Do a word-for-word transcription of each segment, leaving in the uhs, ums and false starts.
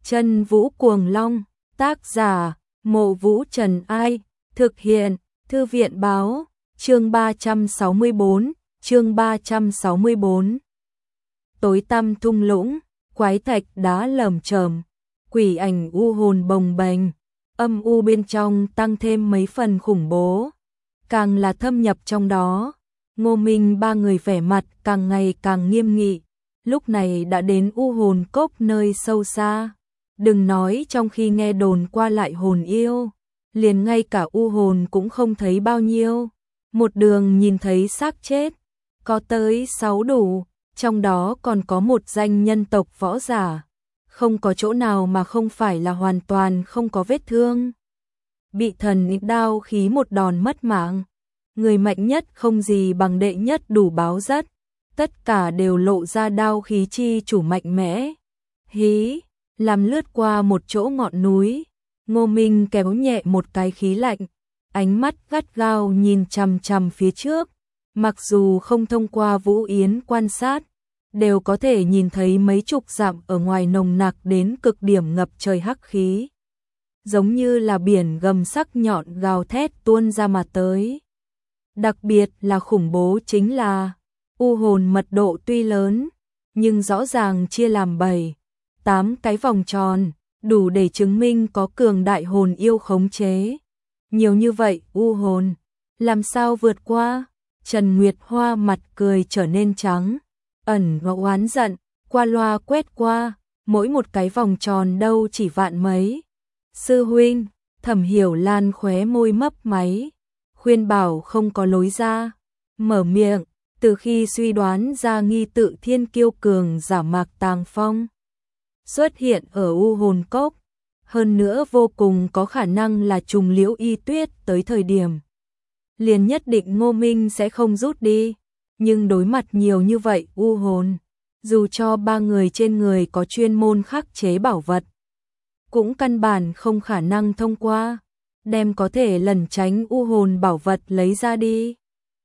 Chân Vũ Cuồng Long, tác giả, Mộ Vũ Trần Ai, thực hiện, Thư viện Báo, chương ba trăm sáu mươi tư, chương ba trăm sáu mươi tư. Tối tăm thung lũng, quái thạch đá lởm chởm, quỷ ảnh u hồn bồng bềnh, âm u bên trong tăng thêm mấy phần khủng bố, càng là thâm nhập trong đó. Ngô Minh ba người vẻ mặt càng ngày càng nghiêm nghị, lúc này đã đến u hồn cốc nơi sâu xa. Đừng nói trong khi nghe đồn qua lại hồn yêu, liền ngay cả u hồn cũng không thấy bao nhiêu. Một đường nhìn thấy xác chết, có tới sáu đủ, trong đó còn có một danh nhân tộc võ giả. Không có chỗ nào mà không phải là hoàn toàn không có vết thương. Bị thần đao khí một đòn mất mạng. Người mạnh nhất không gì bằng đệ nhất đủ báo rất. Tất cả đều lộ ra đao khí chi chủ mạnh mẽ. Hí, làm lướt qua một chỗ ngọn núi. Ngô Minh kéo nhẹ một cái khí lạnh. Ánh mắt gắt gao nhìn chằm chằm phía trước. Mặc dù không thông qua Vũ Yến quan sát, đều có thể nhìn thấy mấy chục dặm ở ngoài nồng nặc đến cực điểm ngập trời hắc khí. Giống như là biển gầm sắc nhọn gào thét tuôn ra mà tới. Đặc biệt là khủng bố chính là, u hồn mật độ tuy lớn, nhưng rõ ràng chia làm bảy, tám cái vòng tròn, đủ để chứng minh có cường đại hồn yêu khống chế. Nhiều như vậy u hồn, làm sao vượt qua? Trần Nguyệt Hoa mặt cười trở nên trắng, ẩn và oán giận, qua loa quét qua, mỗi một cái vòng tròn đâu chỉ vạn mấy. Sư huynh, Thẩm Hiểu Lan khóe môi mấp máy, khuyên bảo không có lối ra, mở miệng, từ khi suy đoán ra nghi tự thiên kiêu cường giả Mạc Tàng Phong xuất hiện ở u hồn cốc, hơn nữa vô cùng có khả năng là trùng Liễu Y Tuyết tới thời điểm liền nhất định Ngô Minh sẽ không rút đi, nhưng đối mặt nhiều như vậy u hồn, dù cho ba người trên người có chuyên môn khắc chế bảo vật, cũng căn bản không khả năng thông qua, đem có thể lẩn tránh u hồn bảo vật lấy ra đi.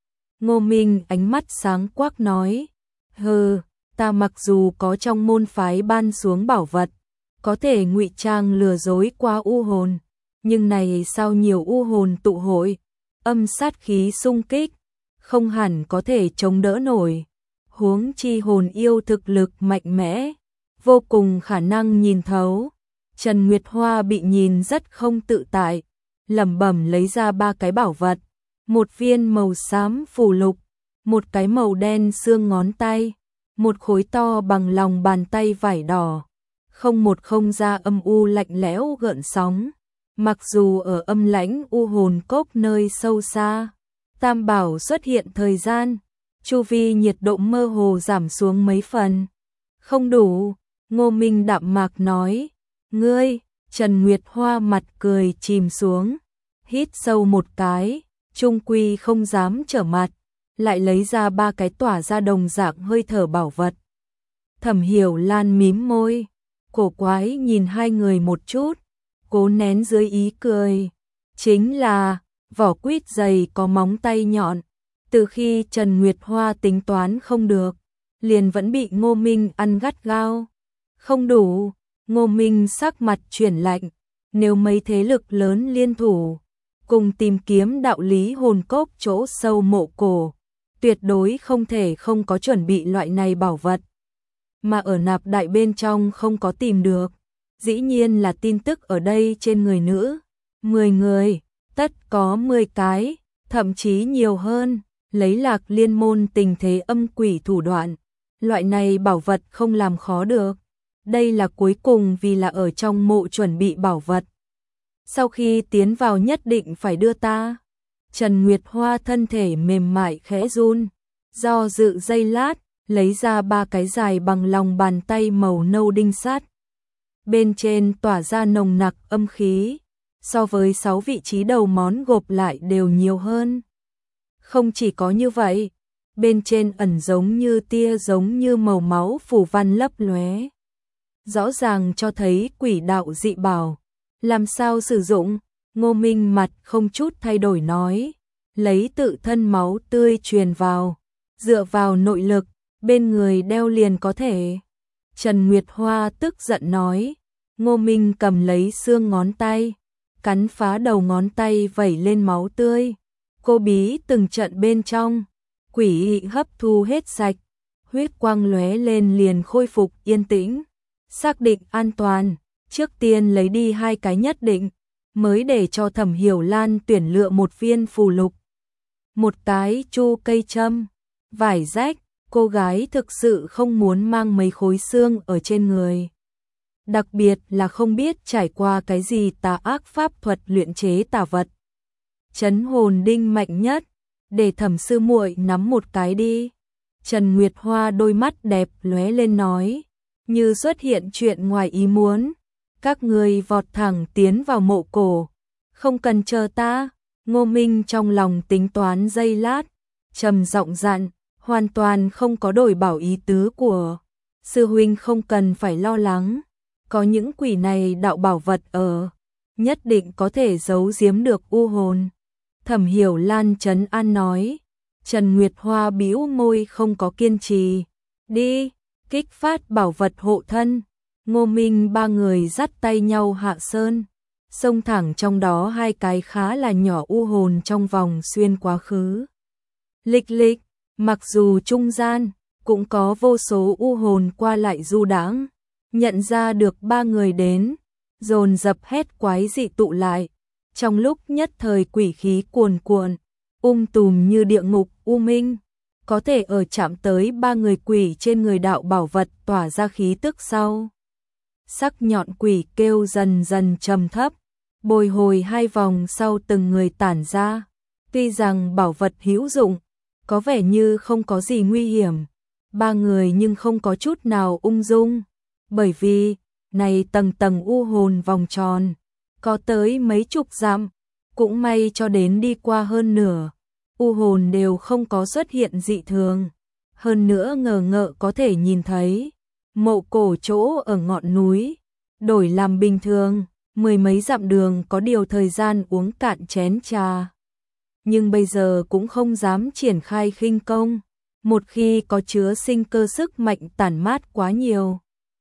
Ngô Minh ánh mắt sáng quắc nói, hừ, ta mặc dù có trong môn phái ban xuống bảo vật, có thể ngụy trang lừa dối qua u hồn, nhưng này sao nhiều u hồn tụ hội, âm sát khí xung kích, không hẳn có thể chống đỡ nổi. Huống chi hồn yêu thực lực mạnh mẽ, vô cùng khả năng nhìn thấu. Trần Nguyệt Hoa bị nhìn rất không tự tại, lẩm bẩm lấy ra ba cái bảo vật, một viên màu xám phù lục, một cái màu đen xương ngón tay, một khối to bằng lòng bàn tay vải đỏ, không một không ra âm u lạnh lẽo gợn sóng. Mặc dù ở âm lãnh u hồn cốc nơi sâu xa, tam bảo xuất hiện thời gian, chu vi nhiệt độ mơ hồ giảm xuống mấy phần. Không đủ, Ngô Minh đạm mạc nói, ngươi, Trần Nguyệt Hoa mặt cười chìm xuống, hít sâu một cái, trung quy không dám trở mặt, lại lấy ra ba cái tỏa ra đồng dạng hơi thở bảo vật. Thẩm Hiểu Lan mím môi, cổ quái nhìn hai người một chút, cố nén dưới ý cười, chính là vỏ quýt dày có móng tay nhọn. Từ khi Trần Nguyệt Hoa tính toán không được, liền vẫn bị Ngô Minh ăn gắt gao. Không đủ, Ngô Minh sắc mặt chuyển lạnh, nếu mấy thế lực lớn liên thủ, cùng tìm kiếm đạo lý hồn cốc chỗ sâu mộ cổ, tuyệt đối không thể không có chuẩn bị loại này bảo vật. Mà ở nạp đại bên trong không có tìm được, dĩ nhiên là tin tức ở đây trên người nữ. Mười người, tất có mười cái, thậm chí nhiều hơn, lấy Lạc Liên môn tình thế âm quỷ thủ đoạn. Loại này bảo vật không làm khó được. Đây là cuối cùng vì là ở trong mộ chuẩn bị bảo vật. Sau khi tiến vào nhất định phải đưa ta. Trần Nguyệt Hoa thân thể mềm mại khẽ run, do dự giây lát, lấy ra ba cái dài bằng lòng bàn tay màu nâu đinh sắt. Bên trên tỏa ra nồng nặc âm khí, so với sáu vị trí đầu món gộp lại đều nhiều hơn. Không chỉ có như vậy, bên trên ẩn giống như tia giống như màu máu phủ văn lấp lóe, rõ ràng cho thấy quỷ đạo dị bảo. Làm sao sử dụng? Ngô Minh mặt không chút thay đổi nói, lấy tự thân máu tươi truyền vào, dựa vào nội lực, bên người đeo liền có thể. Trần Nguyệt Hoa tức giận nói, Ngô Minh cầm lấy xương ngón tay, cắn phá đầu ngón tay vẩy lên máu tươi. Cô bí từng trận bên trong, quỷ ị hấp thu hết sạch, huyết quang lóe lên liền khôi phục yên tĩnh. Xác định an toàn, trước tiên lấy đi hai cái nhất định, mới để cho Thẩm Hiểu Lan tuyển lựa một viên phù lục. Một cái chu cây châm, vải rách, cô gái thực sự không muốn mang mấy khối xương ở trên người. Đặc biệt là không biết trải qua cái gì tà ác pháp thuật luyện chế tà vật. Trấn hồn đinh mạnh nhất, để Thẩm sư muội nắm một cái đi. Trần Nguyệt Hoa đôi mắt đẹp lóe lên nói, như xuất hiện chuyện ngoài ý muốn. Các người vọt thẳng tiến vào mộ cổ, không cần chờ ta. Ngô Minh trong lòng tính toán giây lát, trầm giọng dặn, hoàn toàn không có đổi bảo ý tứ của sư huynh, không cần phải lo lắng. Có những quỷ này đạo bảo vật ở, nhất định có thể giấu giếm được u hồn. Thẩm Hiểu Lan trấn an nói. Trần Nguyệt Hoa bĩu môi không có kiên trì. Đi, kích phát bảo vật hộ thân. Ngô Minh ba người dắt tay nhau hạ sơn, xông thẳng trong đó hai cái khá là nhỏ u hồn trong vòng xuyên quá khứ. Lịch lịch, mặc dù trung gian, cũng có vô số u hồn qua lại du đãng, nhận ra được ba người đến, dồn dập hét quái dị tụ lại. Trong lúc nhất thời quỷ khí cuồn cuộn, um tùm như địa ngục u minh, có thể ở chạm tới ba người quỷ trên người đạo bảo vật tỏa ra khí tức sau. Sắc nhọn quỷ kêu dần dần trầm thấp, bồi hồi hai vòng sau từng người tản ra. Tuy rằng bảo vật hữu dụng, có vẻ như không có gì nguy hiểm, ba người nhưng không có chút nào ung dung, bởi vì này tầng tầng u hồn vòng tròn, có tới mấy chục dặm, cũng may cho đến đi qua hơn nửa, u hồn đều không có xuất hiện dị thường. Hơn nữa ngờ ngợ có thể nhìn thấy mộ cổ chỗ ở ngọn núi, đổi làm bình thường, mười mấy dặm đường có điều thời gian uống cạn chén trà. Nhưng bây giờ cũng không dám triển khai khinh công, một khi có chứa sinh cơ sức mạnh tản mát quá nhiều,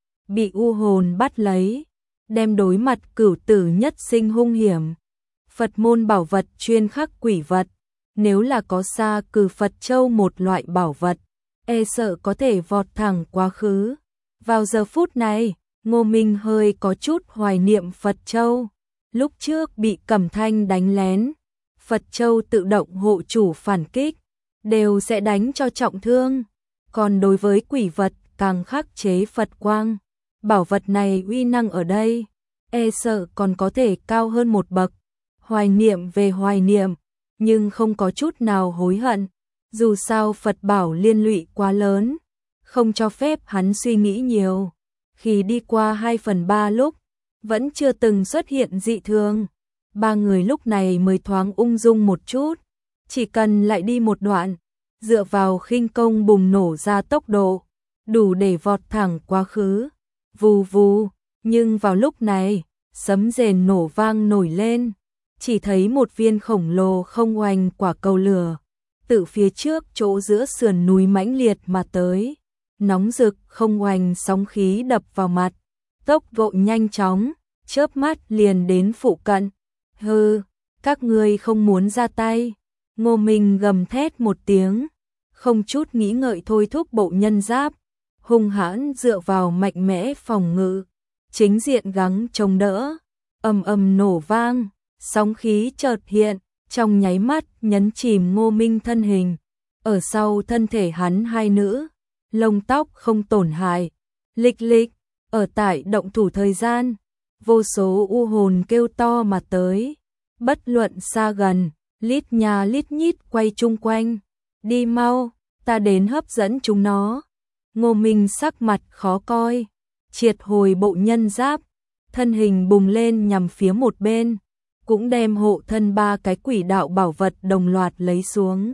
bị u hồn bắt lấy, đem đối mặt cửu tử nhất sinh hung hiểm. Phật môn bảo vật chuyên khắc quỷ vật, nếu là có xa cử Phật Châu một loại bảo vật, e sợ có thể vọt thẳng quá khứ. Vào giờ phút này, Ngô Minh hơi có chút hoài niệm Phật Châu. Lúc trước bị Cẩm Thanh đánh lén, Phật Châu tự động hộ chủ phản kích, đều sẽ đánh cho trọng thương. Còn đối với quỷ vật càng khắc chế Phật quang, bảo vật này uy năng ở đây, e sợ còn có thể cao hơn một bậc. Hoài niệm về hoài niệm, nhưng không có chút nào hối hận. Dù sao Phật bảo liên lụy quá lớn, không cho phép hắn suy nghĩ nhiều. Khi đi qua hai phần ba lúc, vẫn chưa từng xuất hiện dị thường. Ba người lúc này mới thoáng ung dung một chút. Chỉ cần lại đi một đoạn, dựa vào khinh công bùng nổ ra tốc độ, đủ để vọt thẳng quá khứ. Vù vù, nhưng vào lúc này, sấm rền nổ vang nổi lên. Chỉ thấy một viên khổng lồ không oanh quả cầu lửa, từ phía trước chỗ giữa sườn núi mãnh liệt mà tới. Nóng rực không oanh sóng khí đập vào mặt, tốc độ nhanh chóng, chớp mắt liền đến phụ cận. Hừ, các ngươi không muốn ra tay. Ngô Minh gầm thét một tiếng, không chút nghĩ ngợi thôi thúc bộ nhân giáp, hung hãn dựa vào mạnh mẽ phòng ngự, chính diện gắng chống đỡ. Ầm ầm nổ vang, sóng khí chợt hiện, trong nháy mắt nhấn chìm Ngô Minh thân hình. Ở sau thân thể hắn hai nữ, lông tóc không tổn hại. Lịch lịch, ở tại động thủ thời gian, vô số u hồn kêu to mà tới, bất luận xa gần, lít nhà lít nhít quay chung quanh. Đi mau, ta đến hấp dẫn chúng nó. Ngô Minh sắc mặt khó coi, triệt hồi bộ nhân giáp, thân hình bùng lên nhằm phía một bên, cũng đem hộ thân ba cái quỷ đạo bảo vật đồng loạt lấy xuống.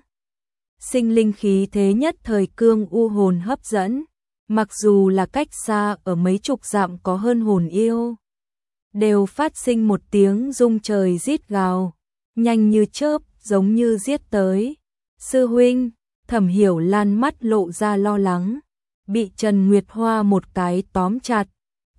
Sinh linh khí thế nhất thời cương u hồn hấp dẫn, mặc dù là cách xa ở mấy chục dặm có hơn hồn yêu, đều phát sinh một tiếng rung trời rít gào, nhanh như chớp, giống như giết tới. Sư huynh, Thẩm Hiểu Lan mắt lộ ra lo lắng, bị Trần Nguyệt Hoa một cái tóm chặt,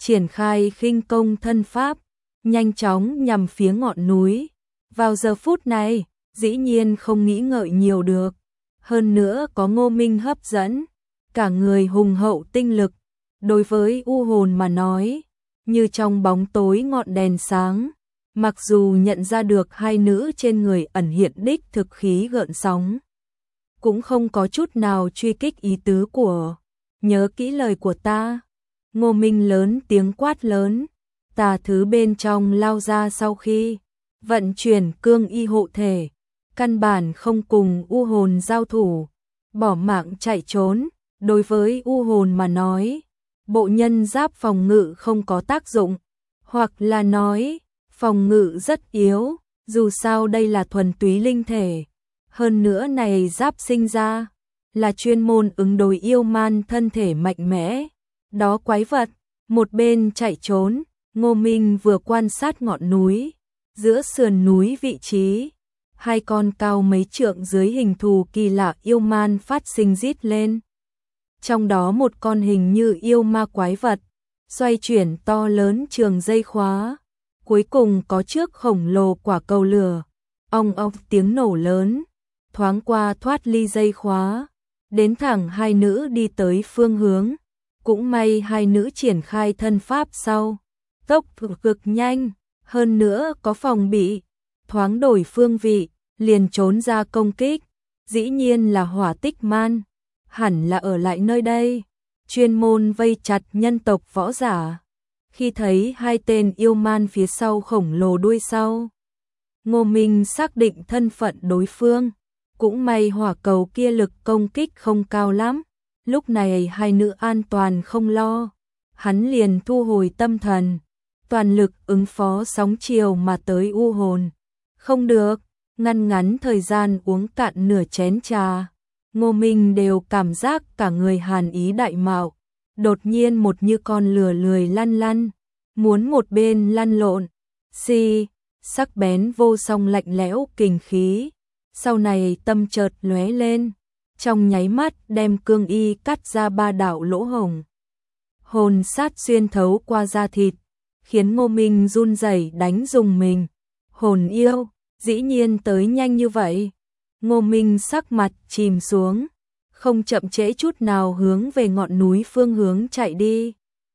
triển khai khinh công thân pháp, nhanh chóng nhằm phía ngọn núi. Vào giờ phút này, dĩ nhiên không nghĩ ngợi nhiều được. Hơn nữa có Ngô Minh hấp dẫn, cả người hùng hậu tinh lực. Đối với u hồn mà nói, như trong bóng tối ngọn đèn sáng, mặc dù nhận ra được hai nữ trên người ẩn hiện đích thực khí gợn sóng, cũng không có chút nào truy kích ý tứ của. Nhớ kỹ lời của ta. Ngô Minh lớn tiếng quát lớn, tà thứ bên trong lao ra sau khi vận chuyển cương y hộ thể, căn bản không cùng u hồn giao thủ, bỏ mạng chạy trốn. Đối với u hồn mà nói, bộ nhân giáp phòng ngự không có tác dụng, hoặc là nói, phòng ngự rất yếu, dù sao đây là thuần túy linh thể. Hơn nữa này giáp sinh ra, là chuyên môn ứng đối yêu man thân thể mạnh mẽ. Đó quái vật, một bên chạy trốn, Ngô Minh vừa quan sát ngọn núi, giữa sườn núi vị trí, hai con cao mấy trượng dưới hình thù kỳ lạ yêu man phát sinh rít lên. Trong đó một con hình như yêu ma quái vật, xoay chuyển to lớn trường dây khóa, cuối cùng có trước khổng lồ quả cầu lửa, ong ong tiếng nổ lớn, thoáng qua thoát ly dây khóa, đến thẳng hai nữ đi tới phương hướng. Cũng may hai nữ triển khai thân pháp sau, tốc độ cực nhanh, hơn nữa có phòng bị, thoáng đổi phương vị, liền trốn ra công kích. Dĩ nhiên là hỏa tích man, hẳn là ở lại nơi đây, chuyên môn vây chặt nhân tộc võ giả. Khi thấy hai tên yêu man phía sau khổng lồ đuôi sau, Ngô Minh xác định thân phận đối phương. Cũng may hỏa cầu kia lực công kích không cao lắm, lúc này hai nữ an toàn không lo. Hắn liền thu hồi tâm thần, toàn lực ứng phó sóng chiều mà tới u hồn. Không được, ngăn ngắn thời gian uống cạn nửa chén trà, Ngô Minh đều cảm giác cả người hàn ý đại mạo. Đột nhiên một như con lừa lười lăn lăn, muốn một bên lăn lộn. Xì, sắc bén vô song lạnh lẽo kình khí. Sau này tâm chợt lóe lên, trong nháy mắt đem cương y cắt ra ba đạo lỗ hổng. Hồn sát xuyên thấu qua da thịt, khiến Ngô Minh run rẩy đánh dùng mình. Hồn yêu, dĩ nhiên tới nhanh như vậy. Ngô Minh sắc mặt chìm xuống, không chậm trễ chút nào hướng về ngọn núi phương hướng chạy đi.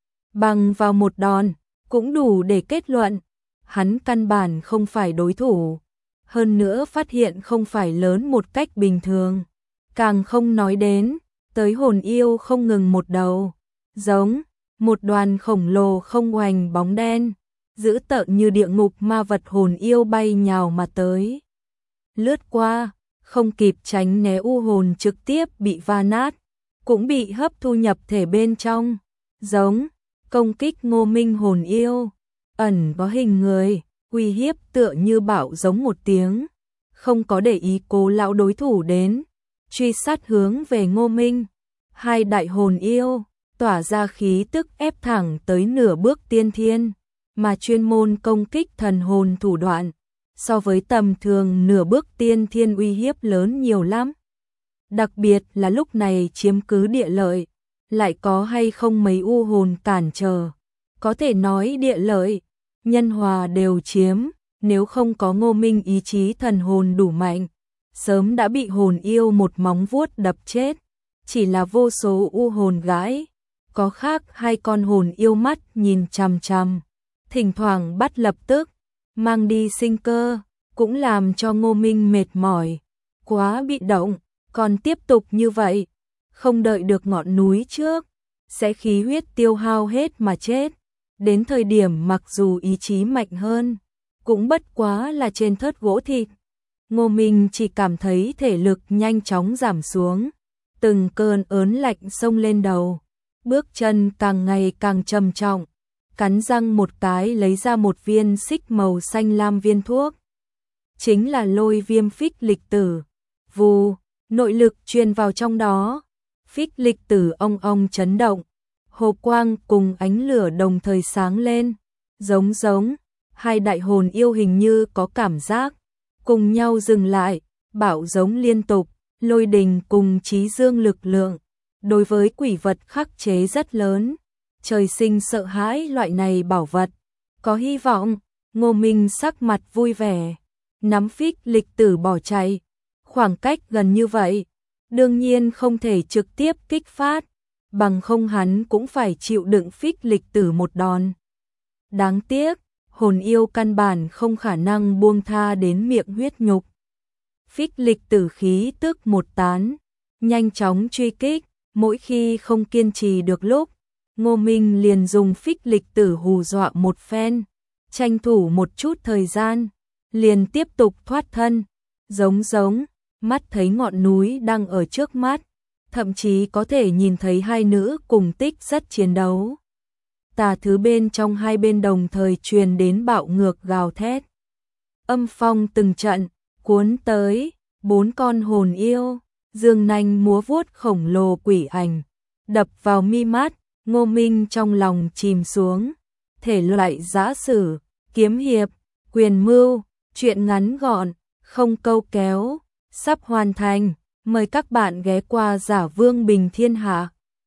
Bằng vào một đòn, cũng đủ để kết luận, hắn căn bản không phải đối thủ. Hơn nữa phát hiện không phải lớn một cách bình thường. Càng không nói đến, tới hồn yêu không ngừng một đầu, giống một đoàn khổng lồ không oành bóng đen, dữ tợn như địa ngục ma vật hồn yêu bay nhào mà tới. Lướt qua, không kịp tránh né u hồn trực tiếp bị va nát, cũng bị hấp thu nhập thể bên trong. Giống, công kích Ngô Minh hồn yêu, ẩn có hình người, uy hiếp tựa như bạo giống một tiếng, không có để ý Cố lão đối thủ đến, truy sát hướng về Ngô Minh. Hai đại hồn yêu tỏa ra khí tức ép thẳng tới nửa bước tiên thiên, mà chuyên môn công kích thần hồn thủ đoạn, so với tầm thường nửa bước tiên thiên uy hiếp lớn nhiều lắm. Đặc biệt là lúc này chiếm cứ địa lợi, lại có hay không mấy u hồn cản trở, có thể nói địa lợi nhân hòa đều chiếm. Nếu không có Ngô Minh ý chí thần hồn đủ mạnh, sớm đã bị hồn yêu một móng vuốt đập chết. Chỉ là vô số u hồn gái, có khác hai con hồn yêu mắt nhìn chằm chằm, thỉnh thoảng bắt lập tức mang đi sinh cơ, cũng làm cho Ngô Minh mệt mỏi, quá bị động. Còn tiếp tục như vậy, không đợi được ngọn núi trước, sẽ khí huyết tiêu hao hết mà chết. Đến thời điểm mặc dù ý chí mạnh hơn, cũng bất quá là trên thớt gỗ thịt. Ngô Minh chỉ cảm thấy thể lực nhanh chóng giảm xuống, từng cơn ớn lạnh xông lên đầu, bước chân càng ngày càng trầm trọng, cắn răng một cái lấy ra một viên xích màu xanh lam viên thuốc. Chính là lôi viêm phích lịch tử. Vù, nội lực truyền vào trong đó, phích lịch tử ong ong chấn động, hộp quang cùng ánh lửa đồng thời sáng lên, giống giống, hai đại hồn yêu hình như có cảm giác, cùng nhau dừng lại, bạo giống liên tục, lôi đình cùng chí dương lực lượng, đối với quỷ vật khắc chế rất lớn, trời sinh sợ hãi loại này bảo vật. Có hy vọng, Ngô Minh sắc mặt vui vẻ, nắm phích lịch tử bỏ chạy. Khoảng cách gần như vậy, đương nhiên không thể trực tiếp kích phát, bằng không hắn cũng phải chịu đựng phích lịch tử một đòn. Đáng tiếc, hồn yêu căn bản không khả năng buông tha đến miệng huyết nhục. Phích lịch tử khí tức một tán, nhanh chóng truy kích, mỗi khi không kiên trì được lúc, Ngô Minh liền dùng phích lịch tử hù dọa một phen, tranh thủ một chút thời gian, liền tiếp tục thoát thân, giống giống, mắt thấy ngọn núi đang ở trước mắt, thậm chí có thể nhìn thấy hai nữ cùng tích rất chiến đấu. Tà thứ bên trong hai bên đồng thời truyền đến bạo ngược gào thét. Âm phong từng trận, cuốn tới, bốn con hồn yêu, dương nanh múa vuốt khổng lồ quỷ ảnh, đập vào mi mắt, Ngô Minh trong lòng chìm xuống. Thể loại giã sử, kiếm hiệp, quyền mưu, truyện ngắn gọn, không câu kéo, sắp hoàn thành, mời các bạn ghé qua Giả Vương Bình Thiên Hạ.